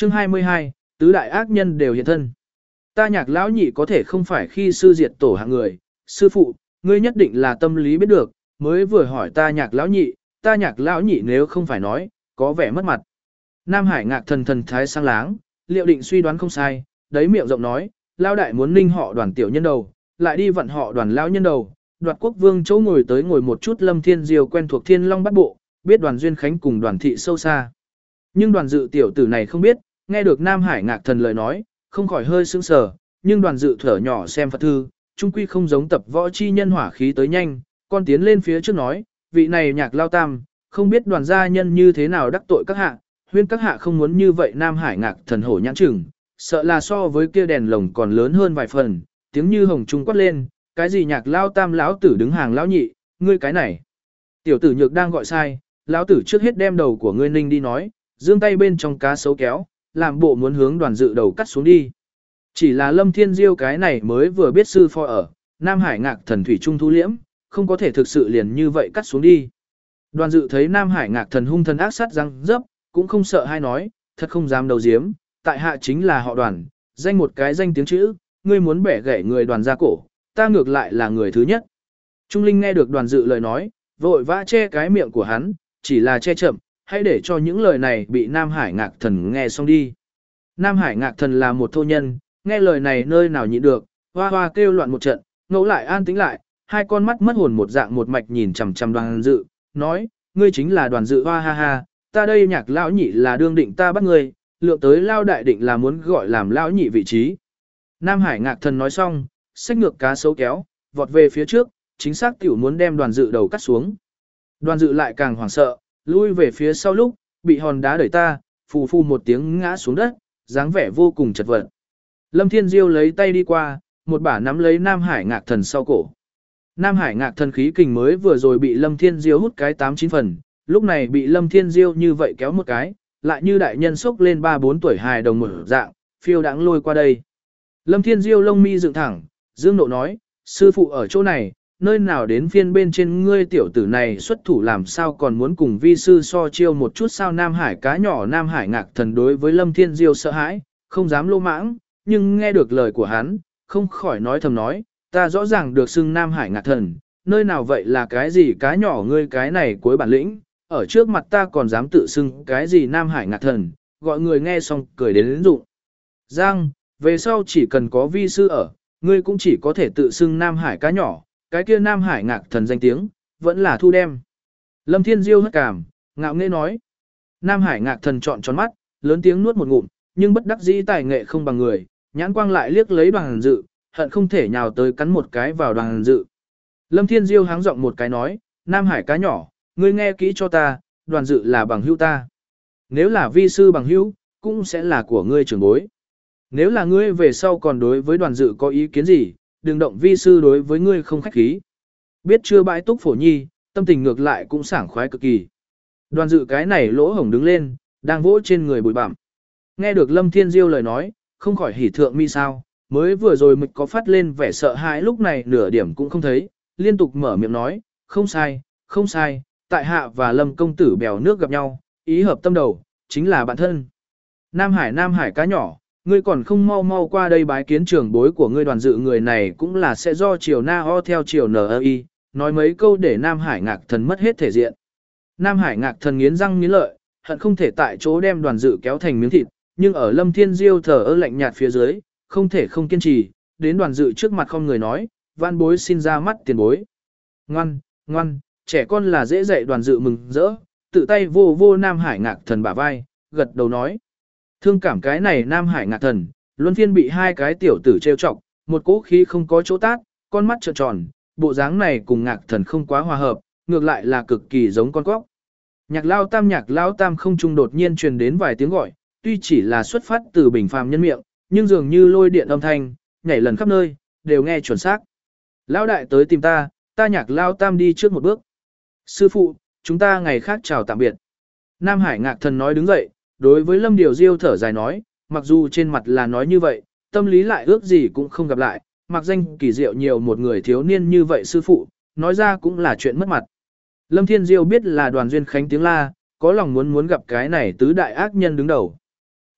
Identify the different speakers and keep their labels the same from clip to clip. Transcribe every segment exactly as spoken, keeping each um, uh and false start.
Speaker 1: Chương hai mươi hai, tứ đại ác nhân đều hiện thân. Ta Nhạc lão nhị có thể không phải khi sư diệt tổ hạng người, sư phụ, ngươi nhất định là tâm lý biết được, mới vừa hỏi ta Nhạc lão nhị, ta Nhạc lão nhị nếu không phải nói, có vẻ mất mặt. Nam Hải Ngạc thần thần thái sang láng, liệu định suy đoán không sai, đấy miệng rộng nói, lão đại muốn ninh họ đoàn tiểu nhân đầu, lại đi vận họ đoàn lão nhân đầu, đoạt quốc vương chỗ ngồi tới ngồi một chút Lâm Thiên Diêu quen thuộc Thiên Long Bát Bộ, biết Đoàn Duyên Khánh cùng Đoàn Thị sâu xa. Nhưng Đoàn Dự tiểu tử này không biết, nghe được Nam Hải Ngạc thần lời nói, không khỏi hơi sững sờ, nhưng Đoàn Dự thở nhỏ xem Phật thư, trung quy không giống tập võ chi nhân hỏa khí tới nhanh, con tiến lên phía trước nói, vị này Nhạc lao tam, không biết đoàn gia nhân như thế nào đắc tội các hạ, huyên các hạ không muốn như vậy. Nam Hải Ngạc thần hổ nhãn chừng, sợ là so với kia đèn lồng còn lớn hơn vài phần, tiếng như hồng trung quát lên, cái gì Nhạc lao tam lão tử đứng hàng lão nhị, ngươi cái này. Tiểu tử nhược đang gọi sai, lão tử trước hết đem đầu của ngươi ninh đi nói, giương tay bên trong cá sấu kéo, làm bộ muốn hướng Đoàn Dự đầu cắt xuống đi. Chỉ là Lâm Thiên Diêu cái này mới vừa biết sư phó ở, Nam Hải Ngạc thần thủy trung thu liễm, không có thể thực sự liền như vậy cắt xuống đi. Đoàn Dự thấy Nam Hải Ngạc thần hung thần ác sát răng dấp, cũng không sợ hay nói, thật không dám đầu diếm, tại hạ chính là họ Đoàn, danh một cái danh tiếng chữ, ngươi muốn bẻ gãy người Đoàn ra cổ, ta ngược lại là người thứ nhất. Trung Linh nghe được Đoàn Dự lời nói, vội vã che cái miệng của hắn, chỉ là che chậm, hãy để cho những lời này bị Nam Hải Ngạc thần nghe xong đi. Nam Hải Ngạc thần là một thô nhân, nghe lời này nơi nào nhịn được, hoa hoa kêu loạn một trận, ngẫu lại an tĩnh lại, hai con mắt mất hồn một dạng một mạch nhìn chằm chằm Đoàn Dự, nói, ngươi chính là Đoàn Dự, hoa ha ha, ta đây Nhạc lão nhị là đương định ta bắt ngươi, lượng tới lao đại định là muốn gọi làm lão nhị vị trí. Nam Hải Ngạc thần nói xong, xách ngược cá sấu kéo, vọt về phía trước, chính xác tiểu muốn đem Đoàn Dự đầu cắt xuống. Đoàn Dự lại càng hoảng sợ, lui về phía sau lúc, bị hòn đá đẩy ta, phù phù một tiếng ngã xuống đất, dáng vẻ vô cùng chật vật. Lâm Thiên Diêu lấy tay đi qua, một bả nắm lấy Nam Hải Ngạc thần sau cổ. Nam Hải Ngạc thần khí kình mới vừa rồi bị Lâm Thiên Diêu hút cái tám chín phần, lúc này bị Lâm Thiên Diêu như vậy kéo một cái, lại như đại nhân sốc lên ba bốn tuổi hài đồng mở dạng, phiêu đãng lôi qua đây. Lâm Thiên Diêu lông mi dựng thẳng, dương nộ nói, sư phụ ở chỗ này, nơi nào đến phiên bên trên ngươi tiểu tử này xuất thủ làm sao còn muốn cùng vi sư so chiêu một chút sao. Nam Hải cá nhỏ Nam Hải Ngạc thần đối với Lâm Thiên Diêu sợ hãi, không dám lô mãng, nhưng nghe được lời của hắn, không khỏi nói thầm nói, ta rõ ràng được xưng Nam Hải Ngạc thần, nơi nào vậy là cái gì cá nhỏ ngươi cái này cuối bản lĩnh, ở trước mặt ta còn dám tự xưng cái gì Nam Hải Ngạc thần, gọi người nghe xong cười đến đến rụng. Giang, về sau chỉ cần có vi sư ở, ngươi cũng chỉ có thể tự xưng Nam Hải cá nhỏ, cái kia Nam Hải Ngạc thần danh tiếng, vẫn là thu đem. Lâm Thiên Diêu hất cảm, ngạo nghễ nói. Nam Hải Ngạc thần trọn tròn mắt, lớn tiếng nuốt một ngụm, nhưng bất đắc dĩ tài nghệ không bằng người, nhãn quang lại liếc lấy Đoàn Dự, hận không thể nhào tới cắn một cái vào Đoàn Dự. Lâm Thiên Diêu háng giọng một cái nói, Nam Hải cá nhỏ, ngươi nghe kỹ cho ta, Đoàn Dự là bằng hữu ta. Nếu là vi sư bằng hữu, cũng sẽ là của ngươi trưởng bối. Nếu là ngươi về sau còn đối với Đoàn Dự có ý kiến gì, đừng động vi sư đối với ngươi không khách khí. Biết chưa bãi túc phổ nhi, tâm tình ngược lại cũng sảng khoái cực kỳ. Đoàn Dự cái này lỗ hổng đứng lên, đang vỗ trên người bụi bặm. Nghe được Lâm Thiên Diêu lời nói, không khỏi hỉ thượng mi sao, mới vừa rồi mịch có phát lên vẻ sợ hãi lúc này nửa điểm cũng không thấy, liên tục mở miệng nói, không sai, không sai, tại hạ và Lâm công tử bèo nước gặp nhau, ý hợp tâm đầu, chính là bạn thân. Nam Hải Nam Hải cá nhỏ, ngươi còn không mau mau qua đây bái kiến trưởng bối của ngươi. Đoàn Dự người này cũng là sẽ do chiều na o theo chiều ni, nói mấy câu để Nam Hải Ngạc thần mất hết thể diện. Nam Hải Ngạc thần nghiến răng nghiến lợi, hận không thể tại chỗ đem Đoàn Dự kéo thành miếng thịt, nhưng ở Lâm Thiên Diêu thờ ơ lạnh nhạt phía dưới, không thể không kiên trì, đến Đoàn Dự trước mặt không người nói, van bối xin ra mắt tiền bối. Ngoan, ngoan, trẻ con là dễ dạy. Đoàn Dự mừng rỡ, tự tay vô vô Nam Hải Ngạc thần bả vai, gật đầu nói. Thương cảm cái này Nam Hải Ngạc thần, luân phiên bị hai cái tiểu tử trêu chọc, một cỗ khí không có chỗ tát, con mắt trợn tròn, bộ dáng này cùng Ngạc thần không quá hòa hợp, ngược lại là cực kỳ giống con cóc. Nhạc lao tam Nhạc lao tam không trung đột nhiên truyền đến vài tiếng gọi, tuy chỉ là xuất phát từ bình phàm nhân miệng, nhưng dường như lôi điện âm thanh, nhảy lần khắp nơi, đều nghe chuẩn xác. Lão đại tới tìm ta, ta Nhạc lao tam đi trước một bước. Sư phụ, chúng ta ngày khác chào tạm biệt. Nam Hải Ngạc thần nói đứng dậy, đối với Lâm Điều Diêu thở dài nói, mặc dù trên mặt là nói như vậy, tâm lý lại ước gì cũng không gặp lại, mặc danh kỳ diệu nhiều một người thiếu niên như vậy sư phụ, nói ra cũng là chuyện mất mặt. Lâm Thiên Diêu biết là Đoàn Duyên Khánh tiếng la, có lòng muốn muốn gặp cái này tứ đại ác nhân đứng đầu.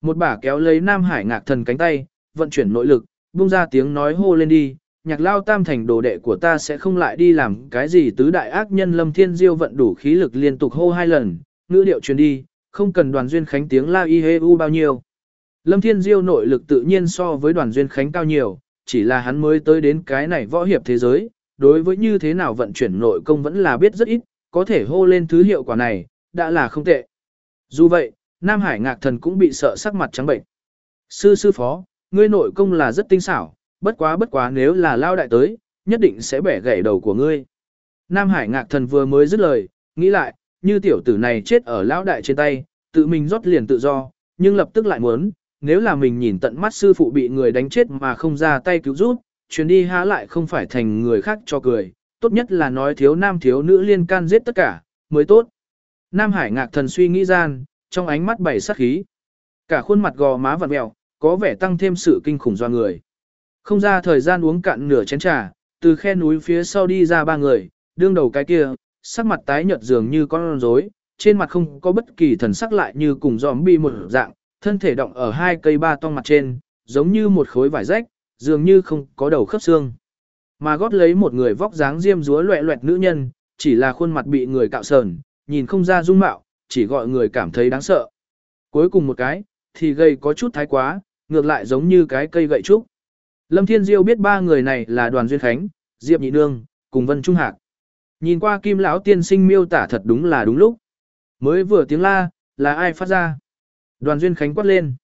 Speaker 1: Một bả kéo lấy Nam Hải Ngạc Thần cánh tay, vận chuyển nội lực, buông ra tiếng nói hô lên đi, Nhạc Lao Tam thành đồ đệ của ta sẽ không lại đi làm cái gì tứ đại ác nhân. Lâm Thiên Diêu vận đủ khí lực liên tục hô hai lần, ngữ điệu truyền đi, không cần Đoàn Duyên Khánh tiếng la y hê u bao nhiêu. Lâm Thiên Diêu nội lực tự nhiên so với Đoàn Duyên Khánh cao nhiều, chỉ là hắn mới tới đến cái này võ hiệp thế giới, đối với như thế nào vận chuyển nội công vẫn là biết rất ít, có thể hô lên thứ hiệu quả này, đã là không tệ. Dù vậy, Nam Hải Ngạc Thần cũng bị sợ sắc mặt trắng bệnh. Sư sư phó, ngươi nội công là rất tinh xảo, bất quá bất quá nếu là lao đại tới, nhất định sẽ bẻ gãy đầu của ngươi. Nam Hải Ngạc Thần vừa mới dứt lời, nghĩ lại, như tiểu tử này chết ở lão đại trên tay, tự mình rót liền tự do, nhưng lập tức lại muốn, nếu là mình nhìn tận mắt sư phụ bị người đánh chết mà không ra tay cứu giúp, chuyến đi há lại không phải thành người khác cho cười, tốt nhất là nói thiếu nam thiếu nữ liên can giết tất cả, mới tốt. Nam Hải Ngạc Thần suy nghĩ gian, trong ánh mắt bảy sát khí. Cả khuôn mặt gò má vặn mèo, có vẻ tăng thêm sự kinh khủng do người. Không ra thời gian uống cạn nửa chén trà, từ khe núi phía sau đi ra ba người, đương đầu cái kia, sắc mặt tái nhợt dường như con rối, trên mặt không có bất kỳ thần sắc lại như cùng zombie một dạng, thân thể động ở hai cây ba tong mặt trên, giống như một khối vải rách, dường như không có đầu khớp xương. Mà gót lấy một người vóc dáng diêm dúa loẹ loẹt nữ nhân, chỉ là khuôn mặt bị người cạo sờn, nhìn không ra dung mạo, chỉ gọi người cảm thấy đáng sợ. Cuối cùng một cái, thì gây có chút thái quá, ngược lại giống như cái cây gậy trúc. Lâm Thiên Diêu biết ba người này là Đoàn Duyên Khánh, Diệp Nhị Nương, cùng Vân Trung Hạc. Nhìn qua Kim lão tiên sinh miêu tả thật đúng là đúng lúc. Mới vừa tiếng la, là ai phát ra? Đoàn Duyên Khánh quát lên.